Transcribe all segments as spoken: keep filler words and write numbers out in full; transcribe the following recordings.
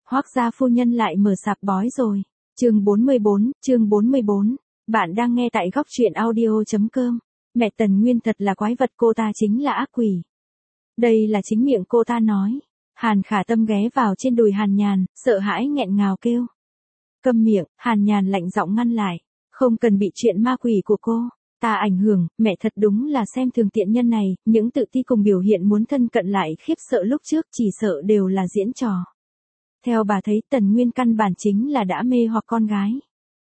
Hoác gia phu nhân lại mở sạp bói rồi. Chương bốn mươi bốn, chương bốn mươi bốn. Bạn đang nghe tại góc truyện audio chấm com. Mẹ Tần Nguyên thật là quái vật, cô ta chính là ác quỷ. Đây là chính miệng cô ta nói. Hàn Khả Tâm ghé vào trên đùi Hàn Nhàn, sợ hãi nghẹn ngào kêu. Câm miệng, Hàn Nhàn lạnh giọng ngăn lại. Không cần bị chuyện ma quỷ của cô ta ảnh hưởng, mẹ thật đúng là xem thường tiện nhân này, những tự ti cùng biểu hiện muốn thân cận lại khiếp sợ lúc trước chỉ sợ đều là diễn trò. Theo bà thấy Tần Nguyên căn bản chính là đã mê hoặc con gái.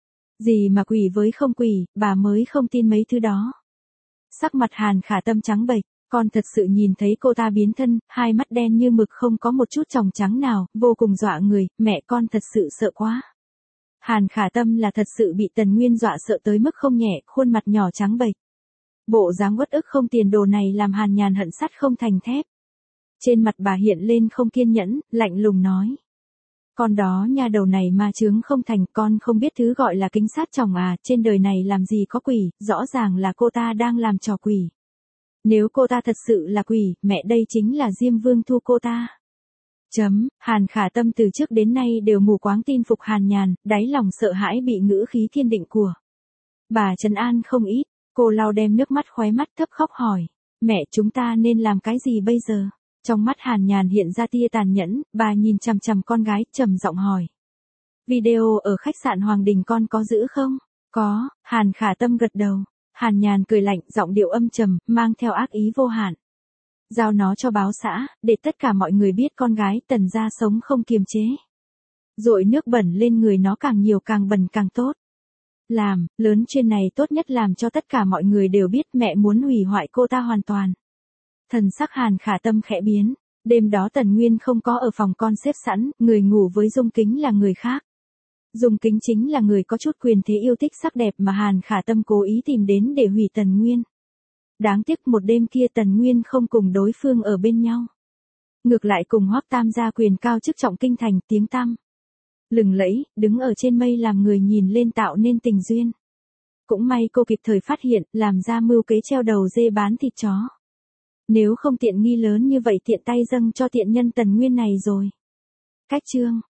Gì mà quỷ với không quỷ, bà mới không tin mấy thứ đó. Sắc mặt Hàn Khả Tâm trắng bệch, con thật sự nhìn thấy cô ta biến thân, hai mắt đen như mực không có một chút tròng trắng nào, vô cùng dọa người, mẹ con thật sự sợ quá. Hàn Khả Tâm là thật sự bị Tần Nguyên dọa sợ tới mức không nhẹ, khuôn mặt nhỏ trắng bệch. Bộ dáng uất ức không tiền đồ này làm Hàn Nhàn hận sắt không thành thép. Trên mặt bà hiện lên không kiên nhẫn, lạnh lùng nói. Con đó nha, đầu này ma chướng không thành, con không biết thứ gọi là kính sát chồng à, trên đời này làm gì có quỷ, rõ ràng là cô ta đang làm trò quỷ. Nếu cô ta thật sự là quỷ, mẹ đây chính là Diêm Vương thu cô ta. Chấm, Hàn Khả Tâm từ trước đến nay đều mù quáng tin phục Hàn Nhàn, đáy lòng sợ hãi bị ngữ khí thiên định của bà trấn an không ít, cô lau đem nước mắt khóe mắt thấp khóc hỏi, mẹ chúng ta nên làm cái gì bây giờ? Trong mắt Hàn Nhàn hiện ra tia tàn nhẫn, bà nhìn chằm chằm con gái, trầm giọng hỏi. Video ở khách sạn Hoàng Đình con có giữ không? Có, Hàn Khả Tâm gật đầu. Hàn Nhàn cười lạnh, giọng điệu âm trầm, mang theo ác ý vô hạn. Giao nó cho báo xã, để tất cả mọi người biết con gái Tần gia sống không kiềm chế. Dội nước bẩn lên người nó càng nhiều càng bẩn càng tốt. Làm, lớn chuyện này tốt nhất làm cho tất cả mọi người đều biết mẹ muốn hủy hoại cô ta hoàn toàn. Thần sắc Hàn Khả Tâm khẽ biến, đêm đó Tần Nguyên không có ở phòng con xếp sẵn, người ngủ với Dung Kính là người khác. Dung Kính chính là người có chút quyền thế yêu thích sắc đẹp mà Hàn Khả Tâm cố ý tìm đến để hủy Tần Nguyên. Đáng tiếc một đêm kia Tần Nguyên không cùng đối phương ở bên nhau. Ngược lại cùng Hoắc Tam gia quyền cao chức trọng kinh thành, tiếng tăm lừng lẫy, đứng ở trên mây làm người nhìn lên tạo nên tình duyên. Cũng may cô kịp thời phát hiện, làm ra mưu kế treo đầu dê bán thịt chó. Nếu không tiện nghi lớn như vậy tiện tay dâng cho tiện nhân Tần Nguyên này rồi. Cách chương